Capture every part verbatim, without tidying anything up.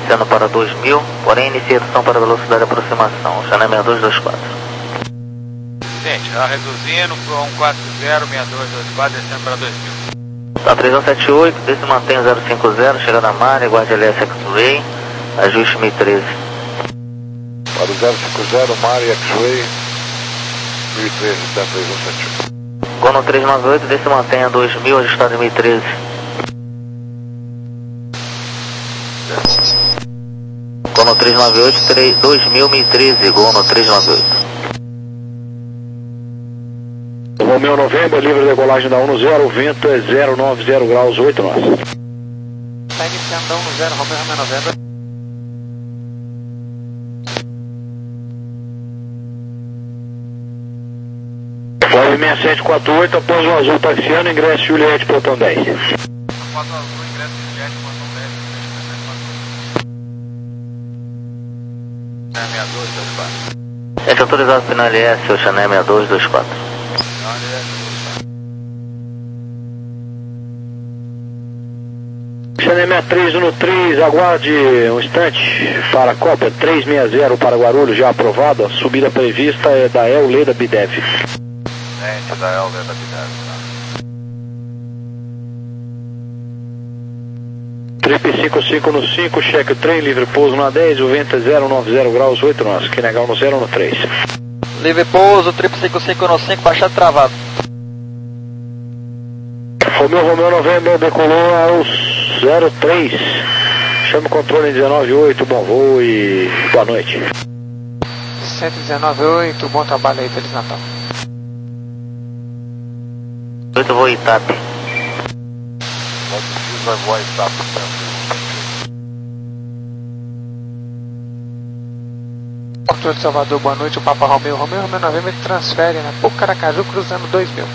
descendo para dois mil, porém inicia redução para velocidade de aproximação, Channel seis dois dois quatro. Gente, já reduzindo para um quatro zero seis dois dois quatro, descendo para dois mil. Tá três um sete oito, desce mantém zero cinco zero, chegada a Mare, guarde L S X-Ray, ajuste mil e treze. Para o zero cinco zero, Mare X-Ray, mil e treze, tá três um sete oito. Gono três nove oito, desce mantém a dois mil, ajustado em mil e treze. Gono três nove oito, dois mil, mil e treze, Gono três nove oito. Romeo November, livre decolagem da um no zero, o vento é zero nove zero graus, oito nós. Está iniciando da um no zero, Romeo Romeo November. Fly seis sete quatro oito, após o azul taxiano, ingresso Juliette, portão dez. Após o azul, ingresso Juliette, portão dez, seis dois dois quatro. Gente autorizado para L S, o Channel seis dois dois quatro. Channel sessenta e três no três, aguarde um instante para a cópia três seis zero para Guarulhos, já aprovado. A subida prevista é da El Leda Bidev. Gente, da El Leda Bidev. Trip cinco cinco no cinco, cheque o trem, livre pouso na dez, o vento é zero nove zero graus, oito nós. Que negar no zero no três. Livre pouso, trip cinco cinco no cinco, baixado travado. Romeo Romeo November decolou aos zero três. Chama o controle em dezenove oito, bom voo e boa noite. cento e dezenove oito, bom trabalho aí, Feliz Natal. oito voo Itap. Vai voar Itap. Porto de Salvador, boa noite, o Papa Romeo Romeo Romeo November transfere na Pucaracaju, cruzando dois mil.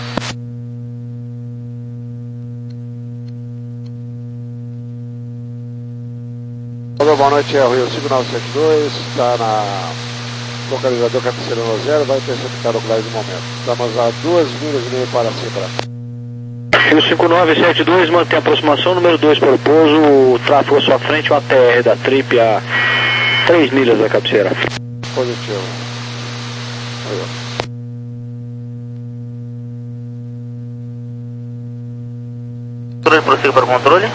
Boa noite, é o Rio cinco nove sete dois, está na localizador cabeceira no zero, vai interceptar o Glide no momento. Estamos a duas milhas e meia para cima. Rio cinco nove sete dois, mantém a aproximação, número dois para o pouso, o tráfego à sua frente, o A T R da Trip a três milhas da cabeceira. Positivo. Aí, Controle, prossiga para o controle.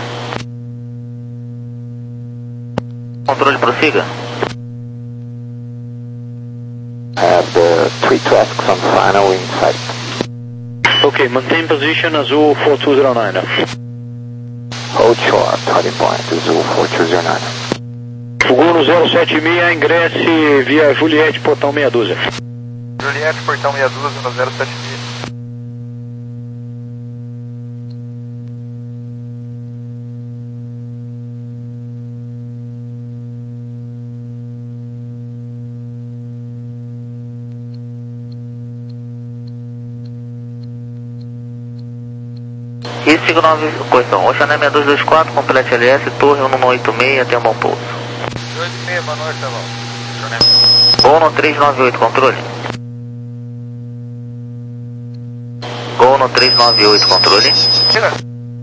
Controle, prossiga. Have the three traffics on final in sight. Ok, maintain position azul quatro dois zero nove. Hold short, starting point, Azul four two zero nine. Fuguno zero sete seis, ingresse via Juliette, portão meia dúzia. Juliette, portão meia dúzia no zero sete seis. E cinco nove, correção, o Channel seis dois dois quatro, complete L S, torre um um oito seis, até um bom pouso. dois e meia, boa noite, tá bom. Gono três nove oito, controle. Gono três nove oito, controle. Chega.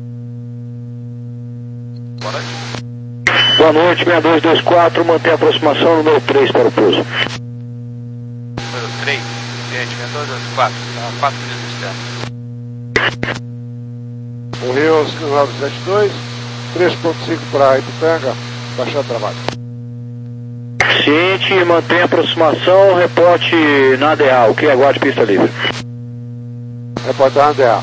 Boa noite. Boa noite, seis dois dois quatro, mantém a aproximação, número três para o pouso. Número três, gente, seis dois dois quatro, tá quatro milhas de distância. O Rio cinco nove sete dois, três ponto cinco para Itupanga, baixar trabalho. Ciente, mantém a aproximação, reporte na A D A, ok? Aguarde pista livre. Reportar na A D A.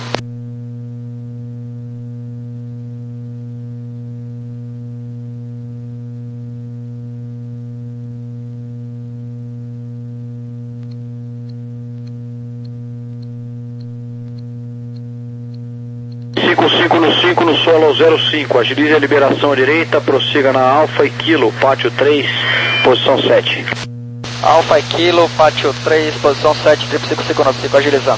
cinco cinco no cinco no solo ao zero cinco, agilize a liberação à direita, prossiga na Alfa e Kilo, pátio três, posição sete. Alfa e Kilo, pátio três, posição sete, trip cinco cinco no cinco, agilizando.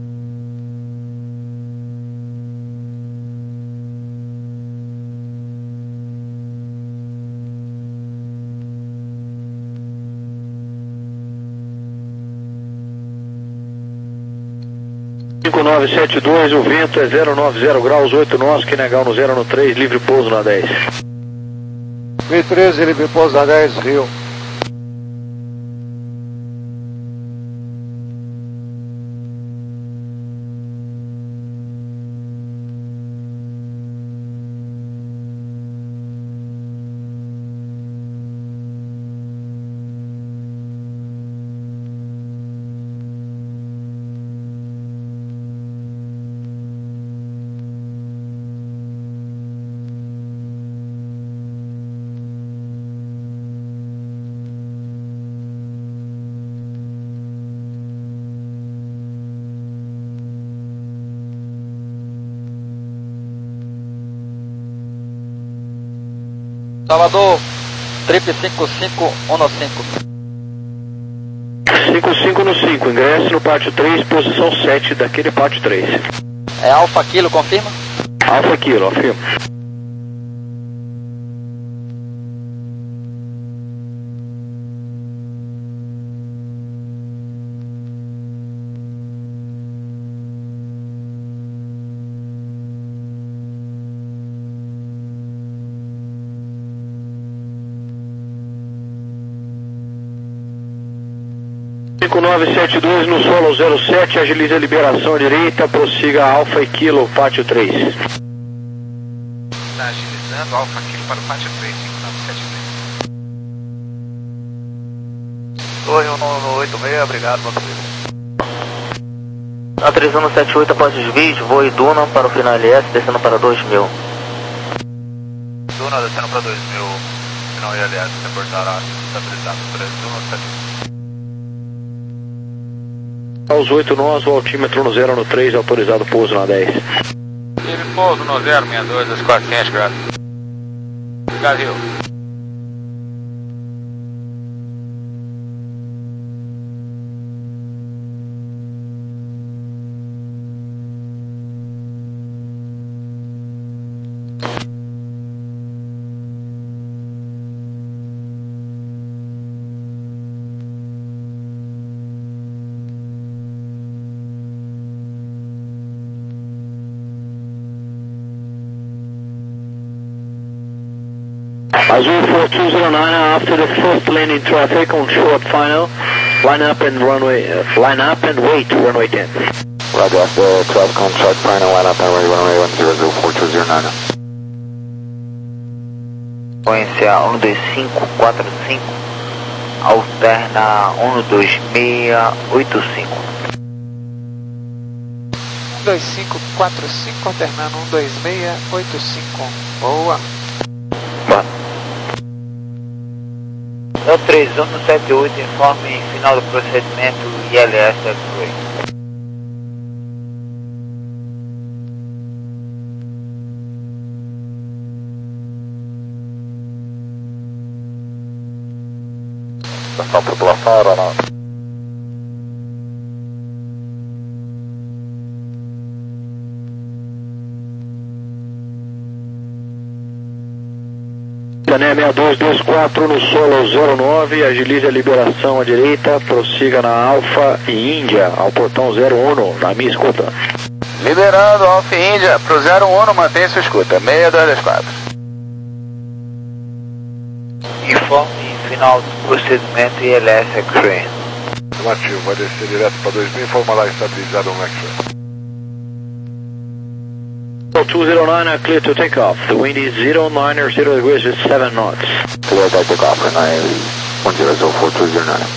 cinco nove sete dois, o vento é zero nove zero graus, oito nós, que negar no zero no três, livre pouso na dez. mil e treze, ele veio pousar dez, Rio. Salvador, trip cinco cinco um no cinco. cinco cinco no cinco, ingresso no pátio três, posição sete daquele pátio três. É Alfa Kilo, confirma? Alfa Kilo, afirma. cinco nove sete dois no solo zero sete, agilize a liberação à direita, prossiga Alfa e Kilo, pátio três. Está agilizando Alfa Kilo para o pátio três, cinco nove sete dois. Torre um nove oito seis, obrigado, bom dia. Na três um sete oito após os vídeos, voo Duna para o final L S, descendo para dois mil. Duna descendo para dois mil, final L S, reportará estabilizado três um sete oito. Aos oito nós, o altímetro no zero no três, autorizado pouso na dez. Ele pouso no zero sessenta e dois, das quatrocentos graus. Brasil. Azul four two zero nine, after the first landing traffic on short final, line up and runway, uh, line up and wait, runway ten. Roger, after traffic on short final, line up and wait, runway one zero zero four two zero nine. Sequência um dois cinco quatro cinco, alterna um dois seis oito cinco. um dois cinco quatro cinco, alternando um dois seis oito cinco. Boa. Boa. No três um sete oito, informe final do procedimento I L S X-Ray. Estação tripulação aeronáutica. Cané seis dois dois quatro no solo zero nove, agilize a liberação à direita, prossiga na Alfa e Índia, ao portão zero um, na minha escuta. Liberando Alfa e Índia, pro zero um, mantenha sua escuta, seis dois dois quatro. Informe final do procedimento I L S X-Ray. Afirmativo, vai descer direto para dois mil, informa lá estabilizado um X-Ray. two zero nine, uh, clear to take off. The wind is zero nine or zero degrees with seven knots. Clear to take off, runway one zero zero four two zero nine.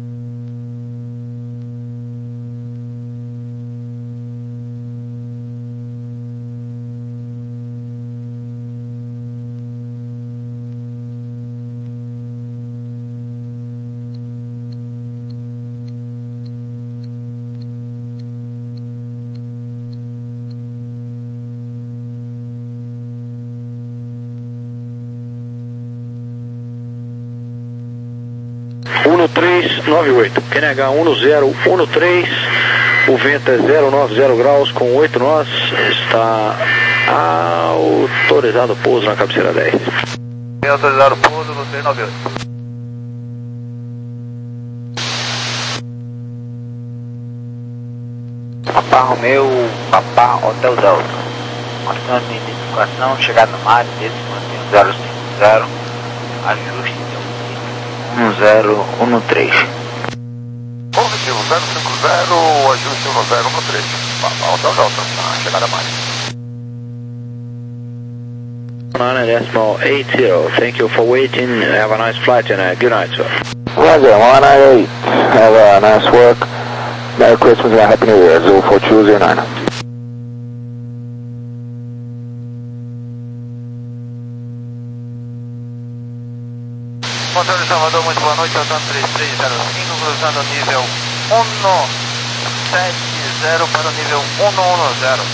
um três nove oito, Q N H um zero um três, o vento é zero nove zero graus com oito nós, está autorizado pouso na cabeceira dez. Tem autorizado pouso no três nove oito. Papá Romeu, Papá Hotel Delta. Mostrando identificação, chegada no mar, desde zero cinco zero, ajuste um zero um três. Positivo, zero cinco zero, ajuste um zero um três. Alta, alta, alta, chegada mais. nine decimal eight zero. Thank you for waiting. Have a nice flight and a good night, sir. Roger, one nine eight. Have a nice work. Merry Christmas and a Happy New Year. zero four two zero nine. Controle Salvador, muito boa noite, Altan três três zero cinco, cruzando nível um sete zero para o nível um um zero.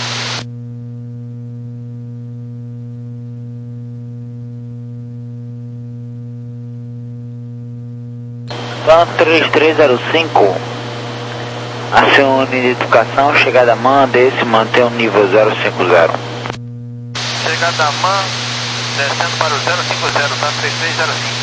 Altan três três zero cinco, acione de educação, chegada a man, desse mantém o nível zero cinco zero. Chegada a man, descendo para o zero cinco zero, Altan três três zero cinco.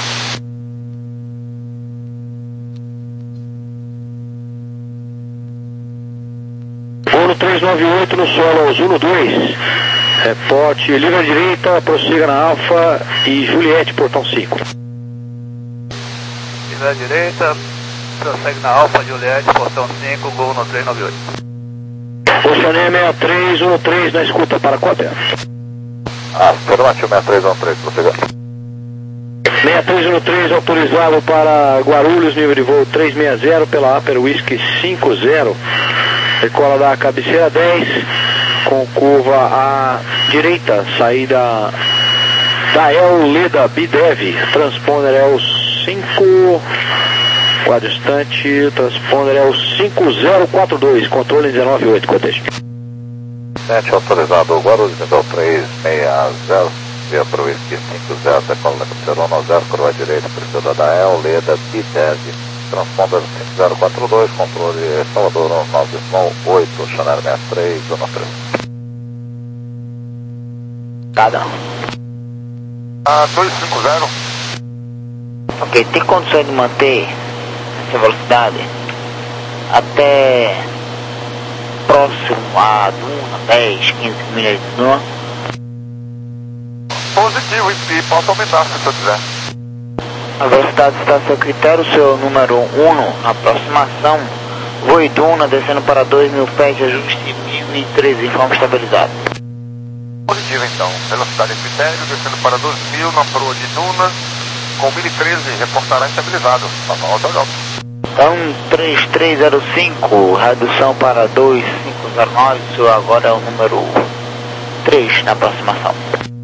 Uno três nove oito no solo, Zulu dois. Reporte, livre à direita, prossiga na Alfa e Juliette, portão cinco. Livre à direita, prossegue na Alfa, Juliette, portão cinco, Gol no três nove oito. Oceania sessenta e três um três na escuta para Cópia. Afirmativo, sessenta e três um três, prossiga. sessenta e três um três autorizado para Guarulhos, nível de voo trezentos e sessenta pela Upper Whisky cinco zero. Decola da cabeceira dez, com curva à direita, saída da El Leda Bidev, transponder é o cinco, quadro distante, transponder é o cinco zero quatro dois, controle dezenove oito, cotejo. sete autorizado, Guarulhos, nível três seis zero, via para o Whisky cinco zero, decola da cabeceira um zero, curva à direita, precisa da El Leda Bidev. Transponder cinco zero quatro dois, controle Salvador nove oito, Chanel sessenta e três, zona três. Cada. Ah, dois cinco zero. Ok, tem condições de manter essa velocidade até próximo a Duna, dez, quinze milhas de Duna? Positivo, e posso aumentar se eu quiser. A velocidade está a seu critério, seu número um na aproximação. Voe Duna, descendo para dois mil pés de ajuste mil e treze, em forma estabilizada. Positivo então, velocidade em critério, descendo para dois mil na proa de Duna, com mil e treze, reportará estabilizado. Alta, alta, alta. Então, três três zero cinco, redução para dois cinco zero nove, seu agora é o número três na aproximação.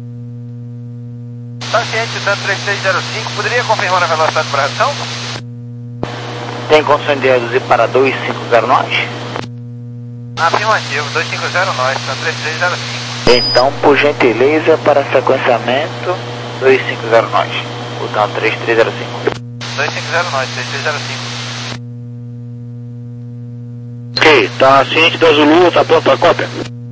Tá ciente, tá três três zero cinco, poderia confirmar a velocidade para redução? Tem condições de reduzir para dois cinco zero nove? Afirmativo, dois cinco zero nove, tá três três zero cinco. Então, por gentileza, para sequenciamento, dois cinco zero nove. Botão três três zero cinco. dois cinco zero nove, três três zero cinco. Ok, tá ciente da Zulu, tá pronto para cópia.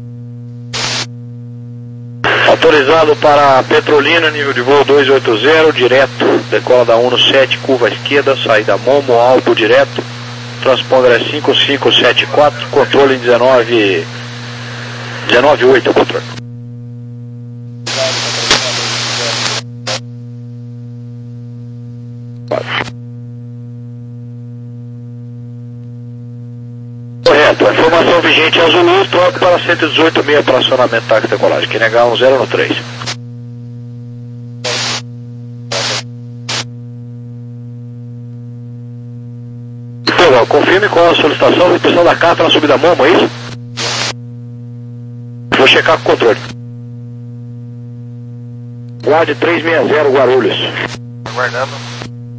Autorizado para Petrolina, nível de voo duzentos e oitenta, direto, decola da um sete, curva à esquerda, saída Momo, Alto direto, transponder é cinco cinco sete quatro, controle em dezenove oito, controle. Correto, a informação vigente é Zulu, troca para cento e dezoito meia para acionamento táxi decolagem, Q N H um zero um três. Legal, confirme com a solicitação e impressão da carta na subida Momo, é isso? Vou checar com o controle. Guarde trezentos e sessenta Guarulhos. Aguardando.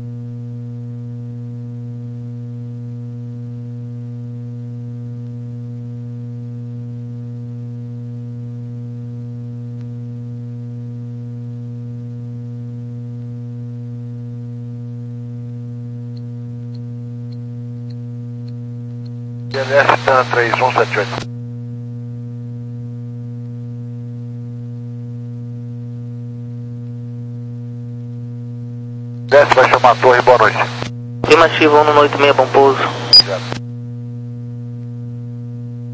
G L S T A N três um sete oito. Desce, vai chamar a torre, boa noite. Afirmativo, um oito seis, bom pouso.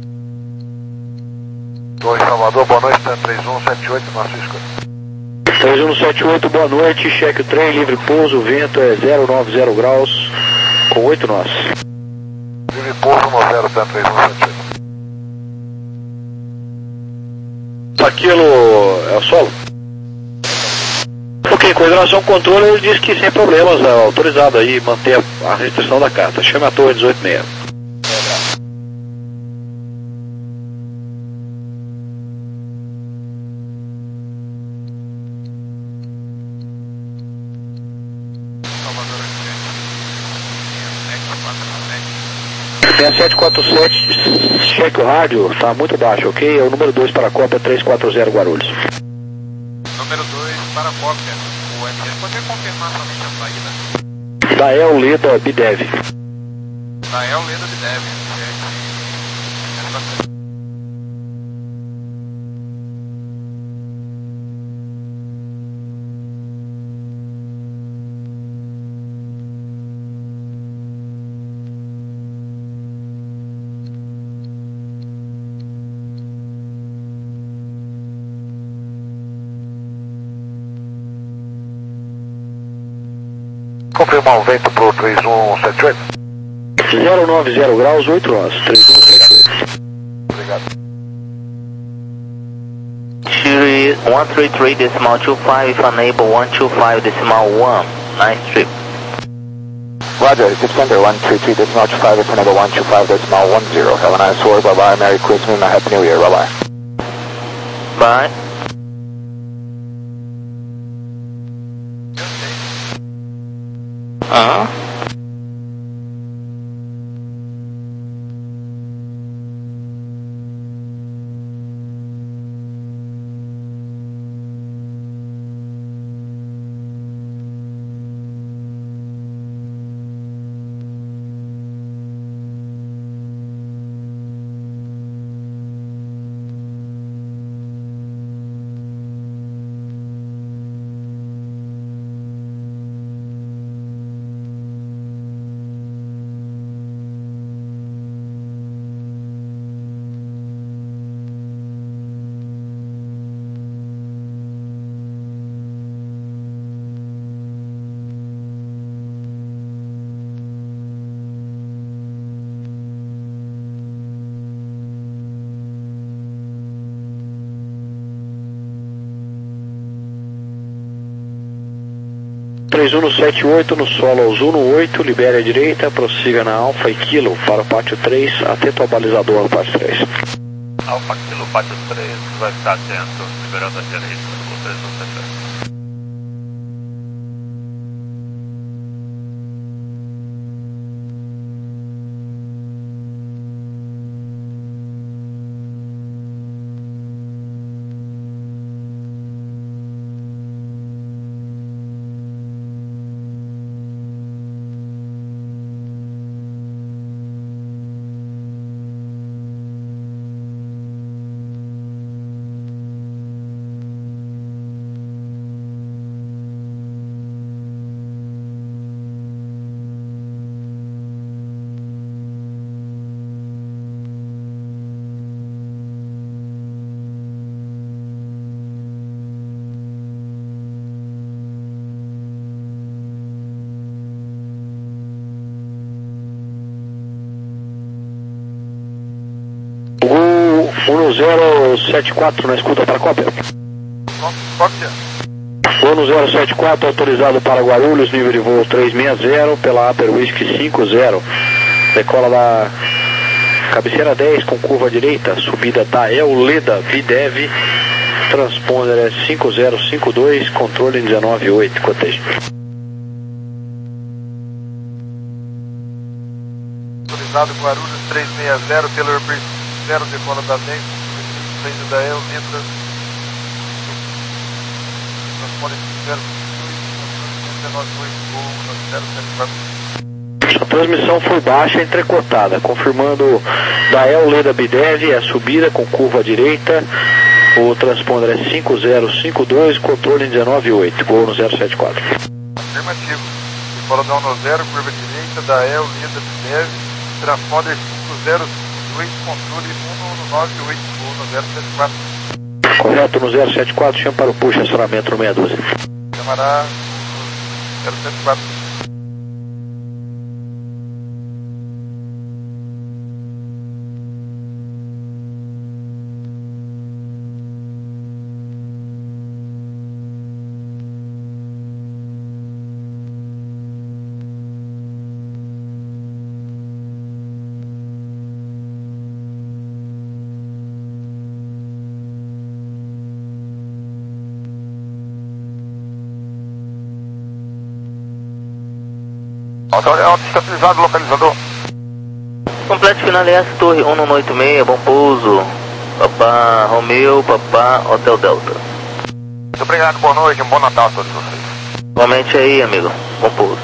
Torre Salvador, boa noite, T A N três um sete oito, nosso escudo. três três um sete oito, boa noite, cheque o trem, livre pouso, vento é zero nove zero graus, com oito nós. Livre pouso no zero três um sete oito. Aquilo é o solo? Ok, com relação ao controle, ele disse que sem problemas, é autorizado aí manter a, a restrição da carta. Chame a torre dezoito sessenta. Tem a sete quatro sete, cheque o rádio, tá muito baixo, ok? É o número dois para a cópia três quatro zero Guarulhos. Número dois para a cópia, o M S, pode confirmar somente a saída? Da El Leda Bidev. Da El Leda Bidev, é, Confirmar o vento pro três um sete oito. zero nove zero graus, oito nós. três um sete oito. Obrigado. Siri one three three decimal two five, if unable one two five decimal one. Nice trip. Roger, September one three three decimal two five, if unable one two five decimal one zero. Have a nice work, bye bye, Merry Christmas and a Happy New Year, bye bye. Bye. Uh-huh. três um sete oito no solo aos um oito, libere a direita, prossiga na Alfa e Kilo para o pátio três, atento ao balizador no pátio três. Alfa Kilo, pátio três, vai ficar atento, liberando a direita do três um sete oito. um zero sete quatro na escuta para a cópia. Cópia. um zero sete quatro autorizado para Guarulhos, nível de voo três seis zero pela Upper Whisky cinco zero. Decola da cabeceira dez com curva direita, subida da El Leda Videv, transponder é cinco zero cinco dois, controle dezenove oito, cotejo. Autorizado Guarulhos três seis zero pelo Airbus zero, decola da dez, saída da El Leda, transponder zero dezenove oito, voo zero sete quatro. A transmissão foi baixa e entrecortada, confirmando da El Leda Bidev a subida com curva direita, o transponder é cinco zero cinco dois, controle dezenove oito, gol no zero sete quatro. Afirmativo, decola da um zero, curva direita da El Leda Bidev, transponder cinco zero cinco dois, controle um nove oito, gol no zero sete quatro. Correto, no zero sete quatro, chama para o push, acionamento no meia dúzia. Chamará zero sete quatro. Hotel Alto estabilizado, localizador. Completo final S, torre um nove oito seis, bom pouso. Papá Romeu, Papá Hotel Delta. Muito obrigado, boa noite, um bom Natal a todos vocês. Igualmente aí, amigo, bom pouso.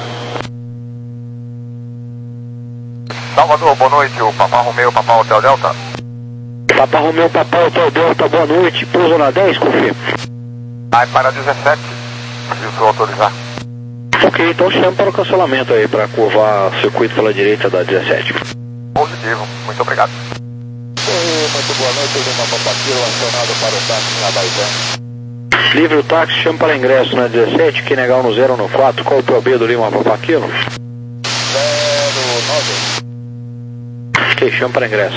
Salvador, boa noite, o Papá Romeu, Papá Hotel Delta. Papá Romeu, Papá Hotel Delta, boa noite, pouso na dez, confirma. Vai para dezessete, se o senhor autorizar. Ok, então chama para o cancelamento aí, para curvar o circuito pela direita da dezessete. Positivo, muito obrigado. Oi, muito boa noite, Lima Papaquilo, acionado para o táxi na Baizan. Livre o táxi, chama para ingresso na dezessete, que negar no zero no quatro, qual o P O B do Lima Papaquilo? zero nove. Ok, chama para ingresso.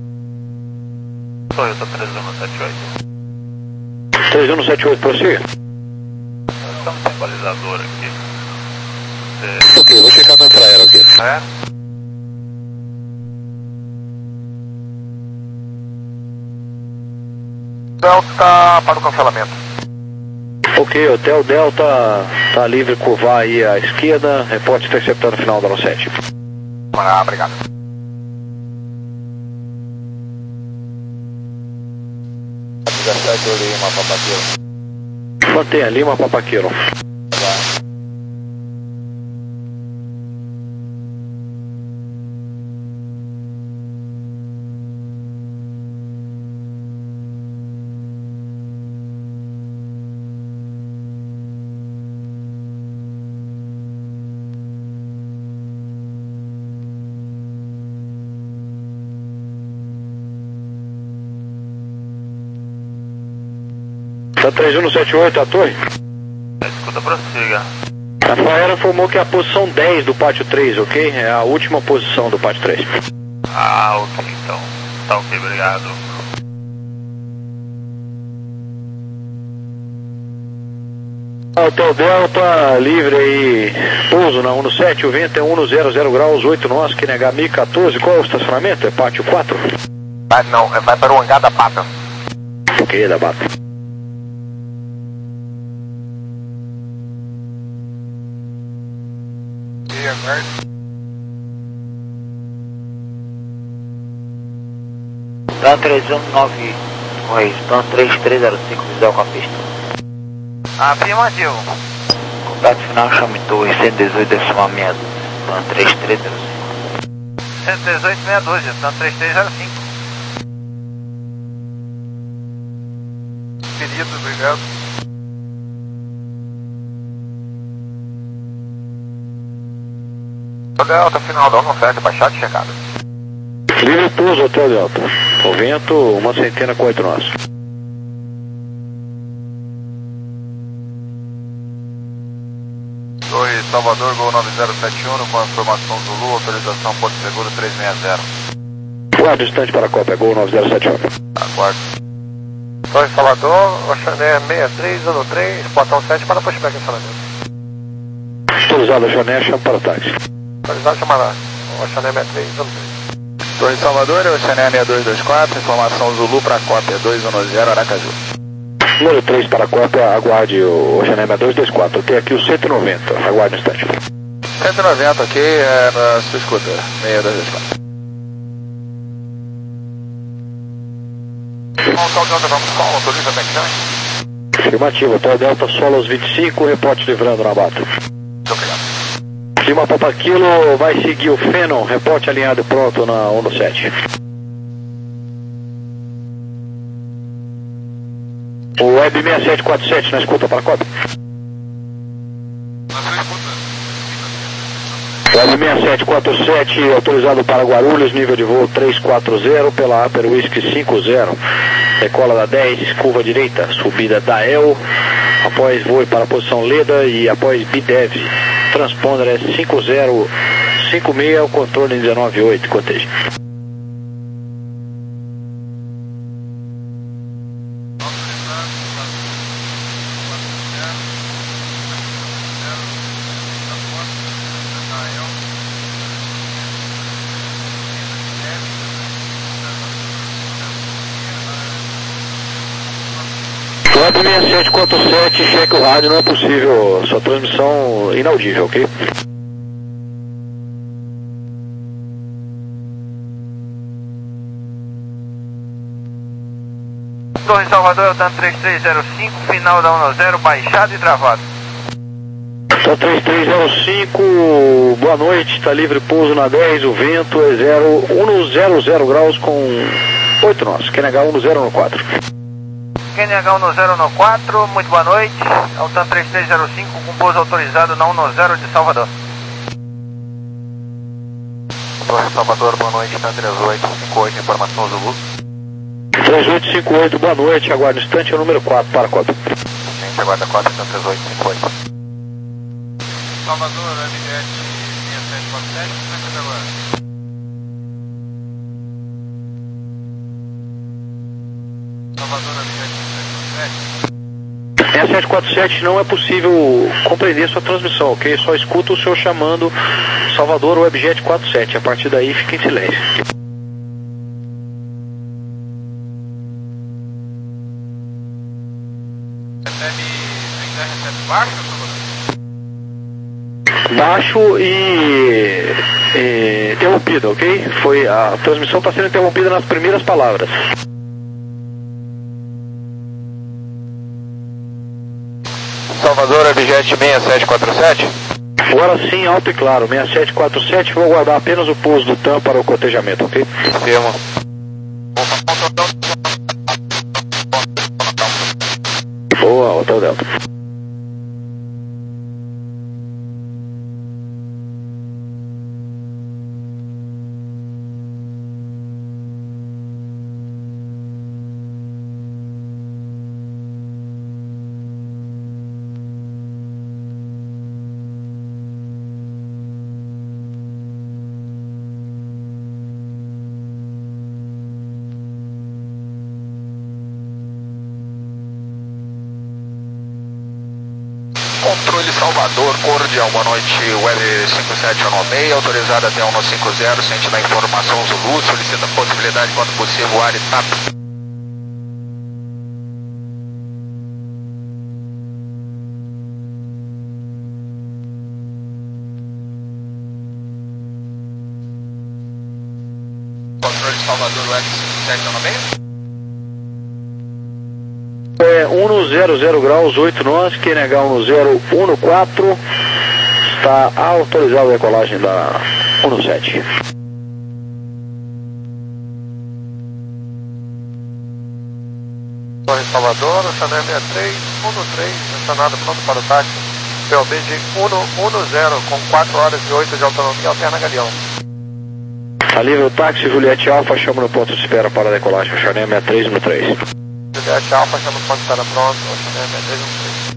Toyota três um sete oito. três um sete oito, prossiga. Estamos sem balizador aqui. Ok, vou checar com a infraero aqui. É? Delta para o cancelamento. Ok, Hotel Delta tá livre, curvar aí à esquerda, reporte interceptando o final da nove sete. Ah, obrigado. dezessete, Lima Papaquilo. Mantenha, Lima Papaquilo. Tá três um sete oito, a torre? Escuta, prossiga. A Faera informou que é a posição dez do pátio três, ok? É a última posição do pátio três. Ah, ok, então. Tá ok, obrigado. Hotel Delta, livre aí, pouso na um sete, o vento é um zero zero graus, oito nós, que negar mil e quatorze, qual é o estacionamento? É pátio quatro? Vai, não, vai para o hangar da Pata. Ok, da Bata. E aguarde. Tá três um nove, correspondão três três zero cinco, visual com a pista. Afirmativo. Contato final, chame torre cento e dezoito, decimal meia dúzia, então três três zero cinco. cento e dezoito, meia dúzia, então três três zero cinco. Querido, obrigado. Delta, final da nove sete, baixada e checada. Livre pouso, Hotel Delta. O vento, uma centena com oito nós. Oi, Salvador, Gol nove zero sete um, com a informação Zulu, autorização Porto Seguro três seis zero. Guarda distante para a Copa, é Gol nove zero sete um. Aguardo. Oi, Salvador, Oxané seis três um três, portão sete para pushback cancelamento. Autorizado, Jané, chama para o táxi. Autorizado, chamará. Oxané seis três um três. Torre Salvador, Oxané seis dois dois quatro, informação Zulu para a cópia dois um zero, Aracaju. Número três para a Copa, aguarde o Jané seis dois dois quatro. Tem aqui o cento e noventa, aguarde um instante. cento e noventa, ok, é na sua escuta, seis dois dois quatro. Hotel Delta, vamos com, autoriza back time. Afirmativo, Hotel Delta, solo aos vinte e cinco, reporte livrando na Bata. Muito obrigado. Lima Papaquilo, vai seguir o Fenon, reporte alinhado pronto na um sete. O Web seis sete quatro sete na escuta para a Copa. Web seis sete quatro sete, autorizado para Guarulhos, nível de voo três quatro zero, pela Upper Whisky cinco zero. decola da dez, curva direita, subida da E L, após voe para a posição Leda e após B D E V, transponder é cinco zero cinco seis, o controle dezenove oito, coteja. Web seis sete quatro sete, cheque o rádio, não é possível, sua transmissão inaudível, ok? Torre Salvador, Eltan três três zero cinco, final da um zero, baixado e travado. Eltan três três zero cinco, boa noite, está livre pouso na dez, o vento é zero um zero zero graus com oito nós, Q N H um zero um quatro. Q N H um zero um quatro, muito boa noite, Eltan três três zero cinco com pouso autorizado na um zero de Salvador. Torre Salvador, boa noite, Eltan três oito cinco oito, informação Zulu. três oito cinco oito, boa noite, aguarde um instante, é o número quatro, para quatro. Gente, aguarda quatro, Eltan três oito cinco oito. Salvador, M J seis sete quatro sete, como é que tá agora? Salvador, M J seis sete quatro sete, não é possível compreender sua transmissão, ok? Só escuta o senhor chamando Salvador Webjet quatro sete, a partir daí fica em silêncio. Recebe, ainda recebe baixo, Salvador? Baixo e, e interrompido, ok? Foi, a transmissão está sendo interrompida nas primeiras palavras. Salvador, Webjet seis sete quatro sete. Agora sim, alto e claro, seis sete quatro sete, vou guardar apenas o pouso do T A M para o cotejamento, ok? Firma. Boa, Hotel Delta. Controle Salvador, cordial, boa noite, Web cinco sete um seis, autorizada até um cinco zero, sente da informação Zulu, solicita a possibilidade quando possível, voar e TAP. Controle Salvador, Web cinco sete um seis. É um zero zero graus, oito nós, Q N H um zero um quatro, está autorizada a decolagem da um sete. Torre Salvador, Chanel sessenta e três um três, estacionado pronto para o táxi, P O B de um zero com quatro horas e oito de autonomia, alterna Galeão. A livre o táxi, Juliette Alfa, chama no ponto de espera para a decolagem, Chanel sessenta e três um três. Juliette Alfa, chama o ponto de espera pronto, Chanel sessenta e três um três.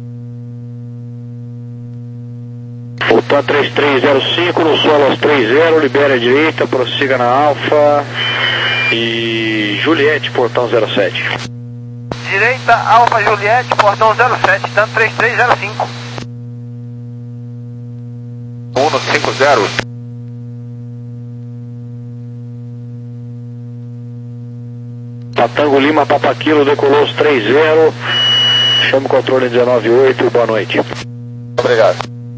Voltando três três zero cinco, no solo aos três zero, libere a direita, prossiga na Alfa e Juliette, portão zero sete. Direita, Alfa Juliette, portão zero sete, dando três três zero cinco. um cinco zero. Tango Lima, Papaquilo, decolou os três zero, chama o controle dezenove oito, boa noite. Obrigado.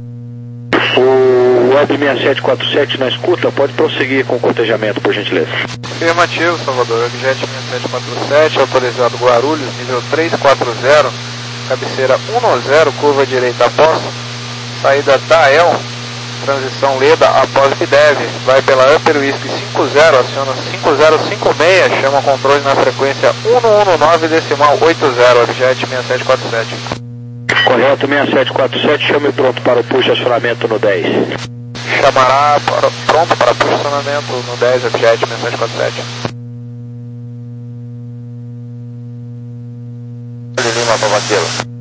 O Web seis sete quatro sete na escuta, pode prosseguir com o cotejamento, por gentileza. Afirmativo, Salvador, Webjet seis sete quatro sete, autorizado Guarulhos, nível três quatro zero, cabeceira um zero, curva direita após, saída da E L, transição Leda após B D E V, vai pela Upper Whisky cinco zero, aciona cinco zero cinco seis, chama o controle na frequência um um nove decimal oito zero, Webjet seis sete quatro sete. Correto, seis sete quatro sete, chame pronto para o push acionamento no dez. Chamará para, pronto para push acionamento no dez, Webjet seis sete quatro sete. Kilo.